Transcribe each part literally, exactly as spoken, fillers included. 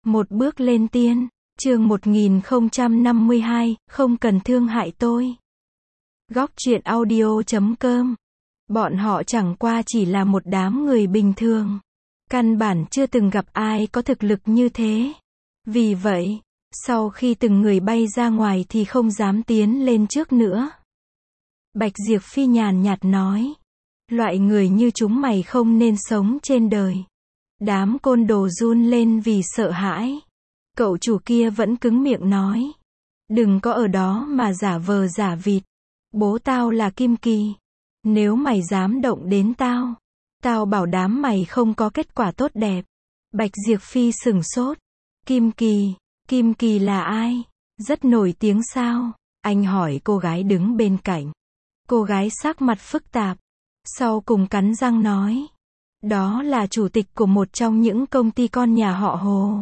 Một bước lên tiên, chương một nghìn không trăm năm mươi hai, không cần thương hại tôi. Góc truyện audio chấm com. Bọn họ chẳng qua chỉ là một đám người bình thường. Căn bản chưa từng gặp ai có thực lực như thế. Vì vậy, sau khi từng người bay ra ngoài thì không dám tiến lên trước nữa. Bạch Diệp Phi nhàn nhạt nói. Loại người như chúng mày không nên sống trên đời. Đám côn đồ run lên vì sợ hãi. Cậu chủ kia vẫn cứng miệng nói. Đừng có ở đó mà giả vờ giả vịt. Bố tao là Kim Kỳ. Nếu mày dám động đến tao, tao bảo đảm mày không có kết quả tốt đẹp. Bạch Diệp Phi sửng sốt. Kim Kỳ, Kim Kỳ là ai? Rất nổi tiếng sao? Anh hỏi cô gái đứng bên cạnh. Cô gái sắc mặt phức tạp. Sau cùng cắn răng nói. Đó là chủ tịch của một trong những công ty con nhà họ Hồ.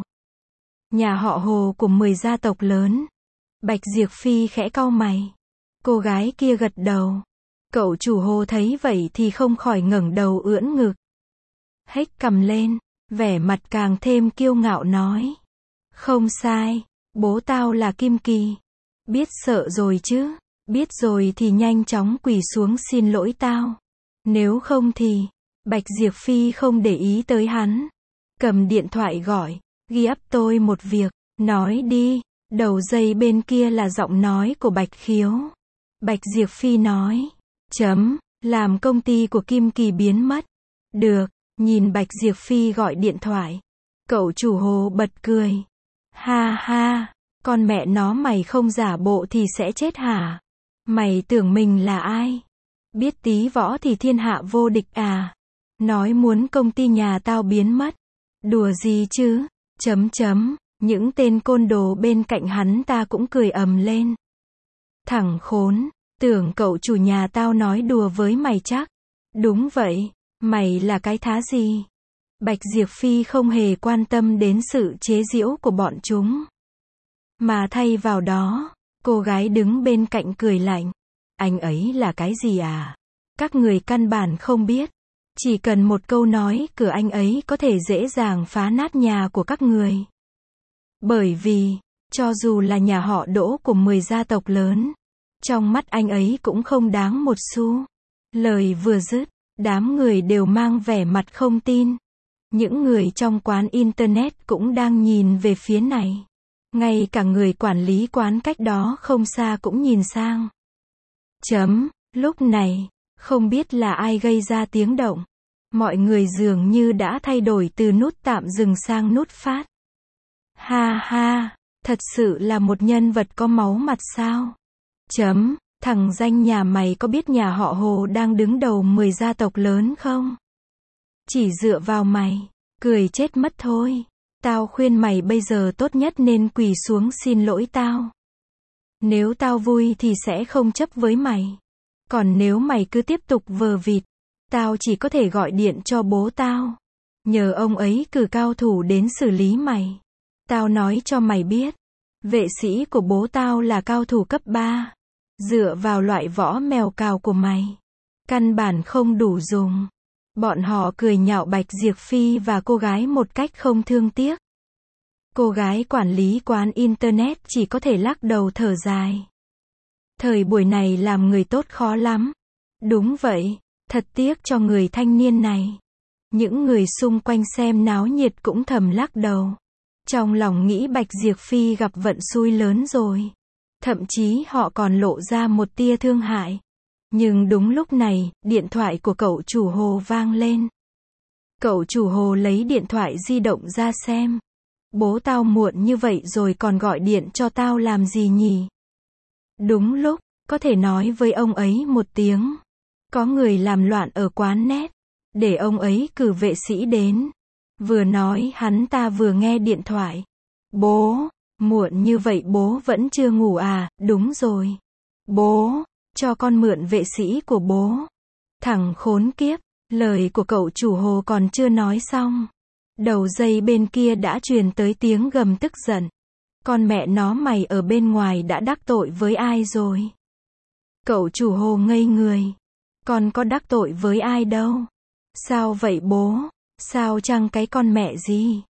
Nhà họ Hồ của mười gia tộc lớn. Bạch Diệp Phi khẽ cau mày. Cô gái kia gật đầu. Cậu chủ Hồ thấy vậy thì không khỏi ngẩng đầu ưỡn ngực. Hếch cằm lên, vẻ mặt càng thêm kiêu ngạo nói. Không sai, bố tao là Kim Kỳ. Biết sợ rồi chứ, biết rồi thì nhanh chóng quỳ xuống xin lỗi tao. Nếu không thì, Bạch Diệp Phi không để ý tới hắn. Cầm điện thoại gọi, ghi ấp tôi một việc, nói đi. Đầu dây bên kia là giọng nói của Bạch Khiếu. Bạch Diệp Phi nói. Chấm, làm công ty của Kim Kỳ biến mất. Được, nhìn Bạch Diệp Phi gọi điện thoại. Cậu chủ Hồ bật cười. Ha ha, con mẹ nó mày không giả bộ thì sẽ chết hả? Mày tưởng mình là ai? Biết tí võ thì thiên hạ vô địch à? Nói muốn công ty nhà tao biến mất. Đùa gì chứ? Chấm chấm, những tên côn đồ bên cạnh hắn ta cũng cười ầm lên. Thằng khốn, tưởng cậu chủ nhà tao nói đùa với mày chắc. Đúng vậy, mày là cái thá gì? Bạch Diệp Phi không hề quan tâm đến sự chế giễu của bọn chúng. Mà thay vào đó, cô gái đứng bên cạnh cười lạnh. Anh ấy là cái gì à? Các người căn bản không biết. Chỉ cần một câu nói cửa anh ấy có thể dễ dàng phá nát nhà của các người. Bởi vì, cho dù là nhà họ Đỗ của mười gia tộc lớn, trong mắt anh ấy cũng không đáng một xu. Lời vừa dứt, đám người đều mang vẻ mặt không tin. Những người trong quán internet cũng đang nhìn về phía này. Ngay cả người quản lý quán cách đó không xa cũng nhìn sang. Chấm, lúc này, không biết là ai gây ra tiếng động. Mọi người dường như đã thay đổi từ nút tạm dừng sang nút phát. Ha ha, thật sự là một nhân vật có máu mặt sao? Chấm, thằng danh nhà mày có biết nhà họ Hồ đang đứng đầu mười gia tộc lớn không? Chỉ dựa vào mày, cười chết mất thôi. Tao khuyên mày bây giờ tốt nhất nên quỳ xuống xin lỗi tao. Nếu tao vui thì sẽ không chấp với mày. Còn nếu mày cứ tiếp tục vờ vịt, tao chỉ có thể gọi điện cho bố tao. Nhờ ông ấy cử cao thủ đến xử lý mày. Tao nói cho mày biết, vệ sĩ của bố tao là cao thủ cấp ba. Dựa vào loại võ mèo cào của mày, căn bản không đủ dùng. Bọn họ cười nhạo Bạch Diệp Phi và cô gái một cách không thương tiếc. Cô gái quản lý quán internet chỉ có thể lắc đầu thở dài. Thời buổi này làm người tốt khó lắm. Đúng vậy, thật tiếc cho người thanh niên này. Những người xung quanh xem náo nhiệt cũng thầm lắc đầu. Trong lòng nghĩ Bạch Diệp Phi gặp vận xui lớn rồi. Thậm chí họ còn lộ ra một tia thương hại. Nhưng đúng lúc này, điện thoại của cậu chủ Hồ vang lên. Cậu chủ Hồ lấy điện thoại di động ra xem. Bố tao muộn như vậy rồi còn gọi điện cho tao làm gì nhỉ? Đúng lúc, có thể nói với ông ấy một tiếng. Có người làm loạn ở quán net. Để ông ấy cử vệ sĩ đến. Vừa nói hắn ta vừa nghe điện thoại. Bố, muộn như vậy bố vẫn chưa ngủ à? Đúng rồi. Bố, cho con mượn vệ sĩ của bố. Thằng khốn kiếp, lời của cậu chủ Hồ còn chưa nói xong. Đầu dây bên kia đã truyền tới tiếng gầm tức giận. Con mẹ nó mày ở bên ngoài đã đắc tội với ai rồi? Cậu chủ Hồ ngây người. Con có đắc tội với ai đâu? Sao vậy bố? Sao chăng cái con mẹ gì?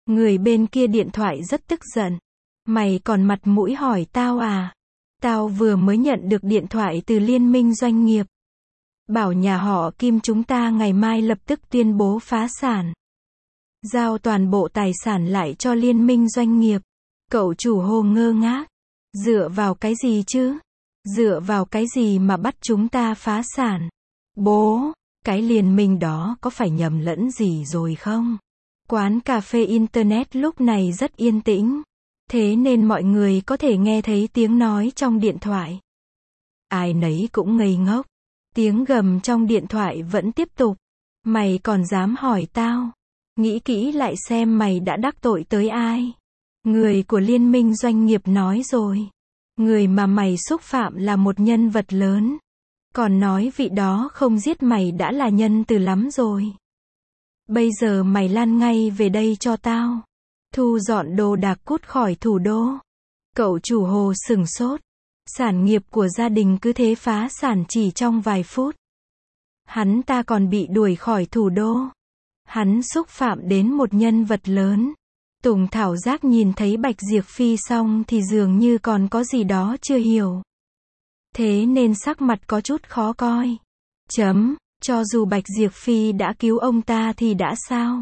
Người bên kia điện thoại rất tức giận. Mày còn mặt mũi hỏi tao à? Tao vừa mới nhận được điện thoại từ liên minh doanh nghiệp. Bảo nhà họ Kim chúng ta ngày mai lập tức tuyên bố phá sản. Giao toàn bộ tài sản lại cho liên minh doanh nghiệp. Cậu chủ Hồ ngơ ngác. Dựa vào cái gì chứ? Dựa vào cái gì mà bắt chúng ta phá sản? Bố, cái liên minh đó có phải nhầm lẫn gì rồi không? Quán cà phê Internet lúc này rất yên tĩnh. Thế nên mọi người có thể nghe thấy tiếng nói trong điện thoại. Ai nấy cũng ngây ngốc. Tiếng gầm trong điện thoại vẫn tiếp tục. Mày còn dám hỏi tao? Nghĩ kỹ lại xem mày đã đắc tội tới ai. Người của liên minh doanh nghiệp nói rồi. Người mà mày xúc phạm là một nhân vật lớn. Còn nói vị đó không giết mày đã là nhân từ lắm rồi. Bây giờ mày lan ngay về đây cho tao. Thu dọn đồ đạc cút khỏi thủ đô. Cậu chủ Hồ sửng sốt. Sản nghiệp của gia đình cứ thế phá sản chỉ trong vài phút. Hắn ta còn bị đuổi khỏi thủ đô. Hắn xúc phạm đến một nhân vật lớn. Tùng Thảo Giác nhìn thấy Bạch Diệp Phi xong thì dường như còn có gì đó chưa hiểu. Thế nên sắc mặt có chút khó coi. Chấm, cho dù Bạch Diệp Phi đã cứu ông ta thì đã sao?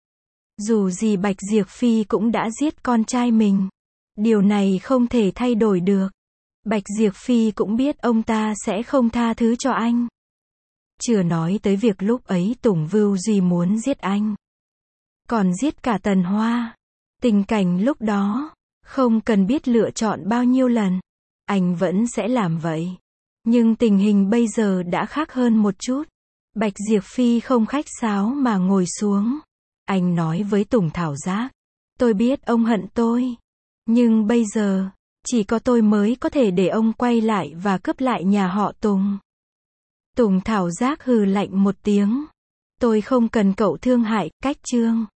Dù gì Bạch Diệp Phi cũng đã giết con trai mình. Điều này không thể thay đổi được. Bạch Diệp Phi cũng biết ông ta sẽ không tha thứ cho anh. Chưa nói tới việc lúc ấy Tùng Vưu Duy muốn giết anh. Còn giết cả Tần Hoa. Tình cảnh lúc đó, không cần biết lựa chọn bao nhiêu lần, anh vẫn sẽ làm vậy. Nhưng tình hình bây giờ đã khác hơn một chút. Bạch Diệp Phi không khách sáo mà ngồi xuống. Anh nói với Tùng Thảo Giác. Tôi biết ông hận tôi. Nhưng bây giờ, chỉ có tôi mới có thể để ông quay lại và cướp lại nhà họ Tùng. Tùng Thảo Giác hừ lạnh một tiếng. Tôi không cần cậu thương hại, cách chương.